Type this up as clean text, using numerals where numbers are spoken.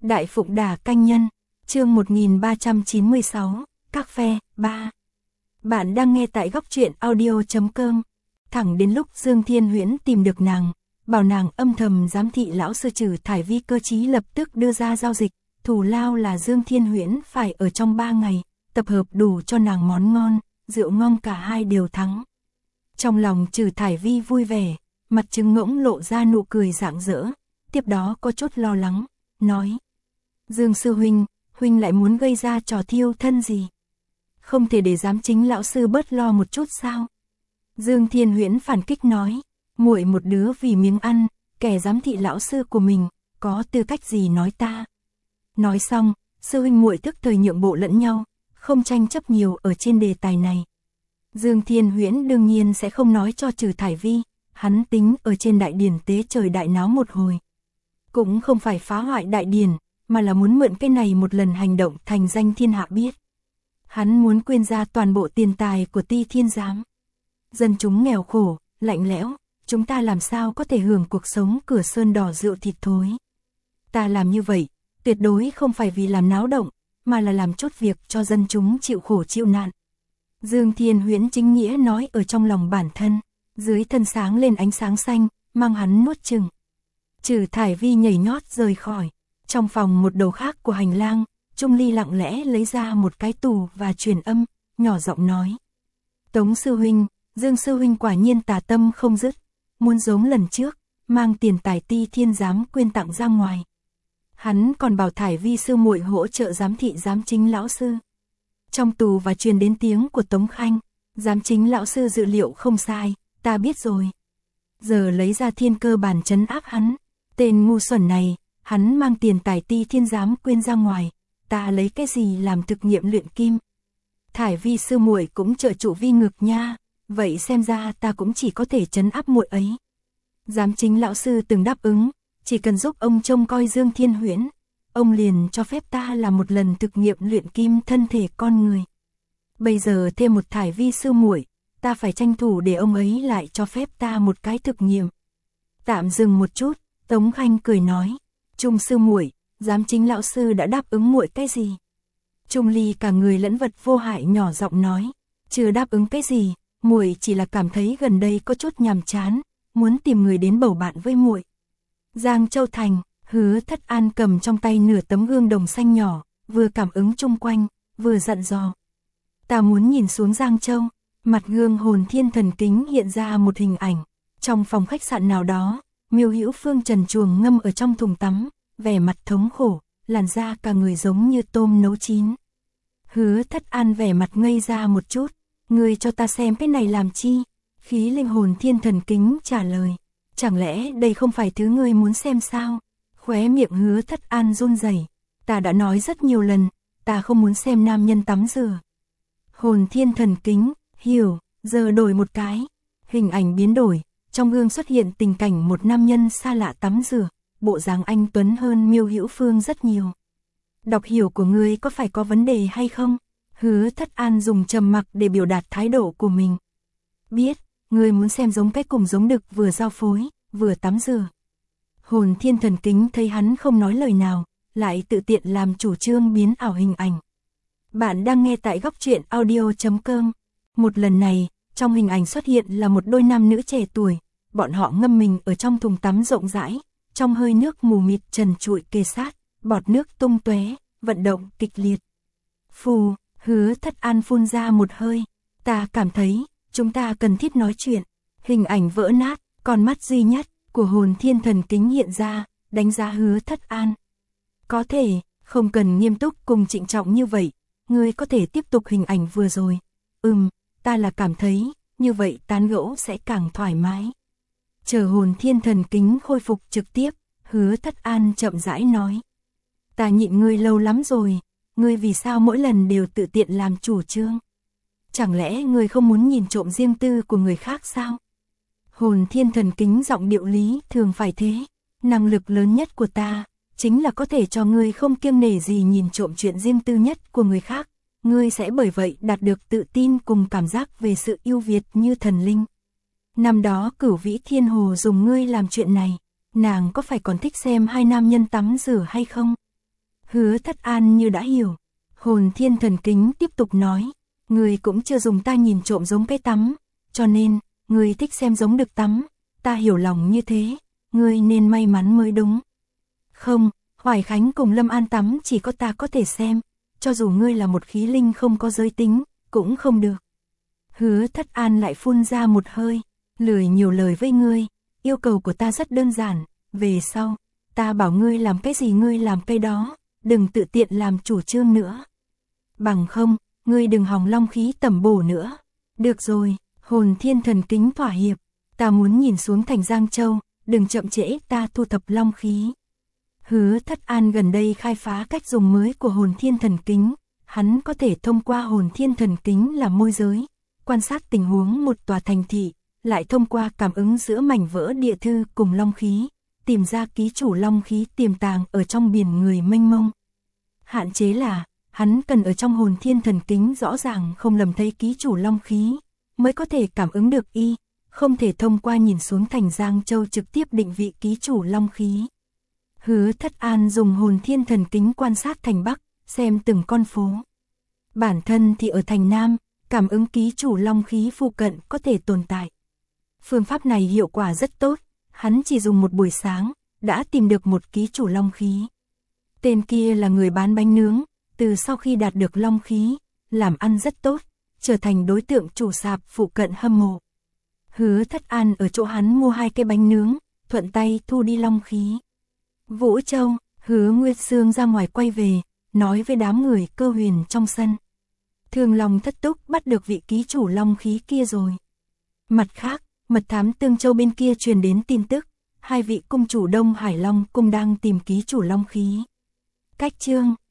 Đại Phụng Đà Canh Nhân, chương 1396, Các Phe, 3. Bạn đang nghe tại góc truyện audio.com. Thẳng đến lúc Dương Thiên Huyễn tìm được nàng, bảo nàng âm thầm giám thị lão sư Trừ Thải Vi, cơ chí lập tức đưa ra giao dịch, thù lao là Dương Thiên Huyễn phải ở trong 3 ngày, tập hợp đủ cho nàng món ngon, rượu ngon cả hai đều thắng. Trong lòng Trừ Thải Vi vui vẻ, mặt trứng ngỗng lộ ra nụ cười rạng rỡ, tiếp đó có chút lo lắng, nói: Dương sư huynh, huynh lại muốn gây ra trò thiêu thân gì? Không thể để giám chính lão sư bớt lo một chút sao? Dương Thiên Huyễn phản kích nói: muội một đứa vì miếng ăn, kẻ giám thị lão sư của mình, có tư cách gì nói ta? Nói xong, sư huynh muội tức thời nhượng bộ lẫn nhau, không tranh chấp nhiều ở trên đề tài này. Dương Thiên Huyễn đương nhiên sẽ không nói cho Trừ Thải Vi, hắn tính ở trên đại điển tế trời đại náo một hồi. Cũng không phải phá hoại đại điển, mà là muốn mượn cái này một lần hành động thành danh thiên hạ biết. Hắn muốn quyên ra toàn bộ tiền tài của Ti Thiên Giám. Dân chúng nghèo khổ, lạnh lẽo, chúng ta làm sao có thể hưởng cuộc sống cửa sơn đỏ rượu thịt thối. Ta làm như vậy, tuyệt đối không phải vì làm náo động, mà là làm chốt việc cho dân chúng chịu khổ chịu nạn. Dương Thiên Huyễn chính nghĩa nói ở trong lòng bản thân, dưới thân sáng lên ánh sáng xanh, mang hắn nuốt chừng. Trừ Thải Vi nhảy nhót rời khỏi. Trong phòng một đầu khác của hành lang, Trung Ly lặng lẽ lấy ra một cái tù và truyền âm, nhỏ giọng nói: Tống sư huynh, Dương sư huynh quả nhiên tà tâm không dứt, muốn giống lần trước, mang tiền tài Ti Thiên Giám quyên tặng ra ngoài. Hắn còn bảo Thải Vi sư muội hỗ trợ giám thị giám chính lão sư. Trong tù và truyền đến tiếng của Tống Khanh: giám chính lão sư dự liệu không sai, ta biết rồi. Giờ lấy ra thiên cơ bản trấn áp hắn. Tên ngu xuẩn này, hắn mang tiền tài Ti Thiên Giám quyên ra ngoài, ta lấy cái gì làm thực nghiệm luyện kim? Thải Vi sư muội cũng trợ trụ Vi ngực nha, vậy xem ra ta cũng chỉ có thể trấn áp muội ấy. Giám chính lão sư từng đáp ứng, chỉ cần giúp ông trông coi Dương Thiên Huyễn, ông liền cho phép ta làm một lần thực nghiệm luyện kim thân thể con người. Bây giờ thêm một Thải Vi sư muội, ta phải tranh thủ để ông ấy lại cho phép ta một cái thực nghiệm. Tạm dừng một chút, Tống Khanh cười nói: Trung sư muội, giám chính lão sư đã đáp ứng muội cái gì? Trung Ly cả người lẫn vật vô hại nhỏ giọng nói: chưa đáp ứng cái gì, muội chỉ là cảm thấy gần đây có chút nhàm chán, muốn tìm người đến bầu bạn với muội. Giang Châu Thành, Hứa Thất An cầm trong tay nửa tấm gương đồng xanh nhỏ, vừa cảm ứng chung quanh, vừa dặn dò: ta muốn nhìn xuống Giang Châu. Mặt gương hồn thiên thần kính hiện ra một hình ảnh, trong phòng khách sạn nào đó, Miêu Hữu Phương trần truồng ngâm ở trong thùng tắm, vẻ mặt thống khổ, làn da cả người giống như tôm nấu chín. Hứa Thất An vẻ mặt ngây ra một chút: ngươi cho ta xem cái này làm chi? Khí linh hồn thiên thần kính trả lời: chẳng lẽ đây không phải thứ ngươi muốn xem sao? Khóe miệng Hứa Thất An run rẩy: ta đã nói rất nhiều lần, ta không muốn xem nam nhân tắm rửa. Hồn thiên thần kính: hiểu. Giờ đổi một cái. Hình ảnh biến đổi, trong gương xuất hiện tình cảnh một nam nhân xa lạ tắm rửa, bộ dáng anh tuấn hơn Miêu Hữu Phương rất nhiều. Đọc hiểu của ngươi có phải có vấn đề hay không? Hứa Thất An dùng trầm mặc để biểu đạt thái độ của mình. Biết, ngươi muốn xem giống cái cùng giống đực vừa giao phối, vừa tắm rửa. Hồn thiên thần kính thấy hắn không nói lời nào, lại tự tiện làm chủ trương biến ảo hình ảnh. Bạn đang nghe tại góc truyện audio.com. Một lần này, trong hình ảnh xuất hiện là một đôi nam nữ trẻ tuổi, bọn họ ngâm mình ở trong thùng tắm rộng rãi, trong hơi nước mù mịt trần trụi kề sát, bọt nước tung tóe, vận động kịch liệt. Phù, Hứa Thất An phun ra một hơi: ta cảm thấy, chúng ta cần thiết nói chuyện. Hình ảnh vỡ nát, con mắt duy nhất của hồn thiên thần kính hiện ra, đánh giá Hứa Thất An. Có thể, không cần nghiêm túc cùng trịnh trọng như vậy, ngươi có thể tiếp tục hình ảnh vừa rồi. Ta là cảm thấy, như vậy tán gẫu sẽ càng thoải mái. Chờ hồn thiên thần kính khôi phục trực tiếp, Hứa Thất An chậm rãi nói: ta nhịn ngươi lâu lắm rồi, ngươi vì sao mỗi lần đều tự tiện làm chủ trương? Chẳng lẽ ngươi không muốn nhìn trộm riêng tư của người khác sao? Hồn thiên thần kính giọng điệu lý thường phải thế. Năng lực lớn nhất của ta, chính là có thể cho ngươi không kiêng nể gì nhìn trộm chuyện riêng tư nhất của người khác. Ngươi sẽ bởi vậy đạt được tự tin cùng cảm giác về sự ưu việt như thần linh. Năm đó Cửu Vĩ Thiên Hồ dùng ngươi làm chuyện này, nàng có phải còn thích xem hai nam nhân tắm rửa hay không? Hứa Thất An như đã hiểu. Hồn Thiên Thần Kính tiếp tục nói, người cũng chưa dùng ta nhìn trộm giống cái tắm, cho nên, người thích xem giống được tắm, ta hiểu lòng như thế, ngươi nên may mắn mới đúng. Không, Hoài Khánh cùng Lâm An tắm chỉ có ta có thể xem, cho dù ngươi là một khí linh không có giới tính, cũng không được. Hứa Thất An lại phun ra một hơi, lười nhiều lời với ngươi, yêu cầu của ta rất đơn giản, về sau, ta bảo ngươi làm cái gì ngươi làm cái đó, đừng tự tiện làm chủ trương nữa. Bằng không, ngươi đừng hòng long khí tẩm bổ nữa. Được rồi, Hồn Thiên Thần Kính thỏa hiệp, ta muốn nhìn xuống thành Giang Châu, đừng chậm trễ ta thu thập long khí. Hứa Thất An gần đây khai phá cách dùng mới của Hồn Thiên Thần Kính, hắn có thể thông qua Hồn Thiên Thần Kính làm môi giới, quan sát tình huống một tòa thành thị, lại thông qua cảm ứng giữa mảnh vỡ địa thư cùng long khí, tìm ra ký chủ long khí tiềm tàng ở trong biển người mênh mông. Hạn chế là, hắn cần ở trong Hồn Thiên Thần Kính rõ ràng không lầm thấy ký chủ long khí, mới có thể cảm ứng được y, không thể thông qua nhìn xuống thành Giang Châu trực tiếp định vị ký chủ long khí. Hứa Thất An dùng Hồn Thiên Thần Kính quan sát thành Bắc, xem từng con phố. Bản thân thì ở thành Nam, cảm ứng ký chủ long khí phụ cận có thể tồn tại. Phương pháp này hiệu quả rất tốt, hắn chỉ dùng một buổi sáng, đã tìm được một ký chủ long khí. Tên kia là người bán bánh nướng, từ sau khi đạt được long khí, làm ăn rất tốt, trở thành đối tượng chủ sạp phụ cận hâm mộ. Hứa Thất An ở chỗ hắn mua 2 cái bánh nướng, thuận tay thu đi long khí. Vũ Châu, Hứa Nguyệt Sương ra ngoài quay về, nói với đám người Cơ Huyền trong sân. Thường Long Thất Túc bắt được vị ký chủ long khí kia rồi. Mặt khác, mật thám Tương Châu bên kia truyền đến tin tức, 2 vị cung chủ Đông Hải Long cung đang tìm ký chủ long khí. Cách chương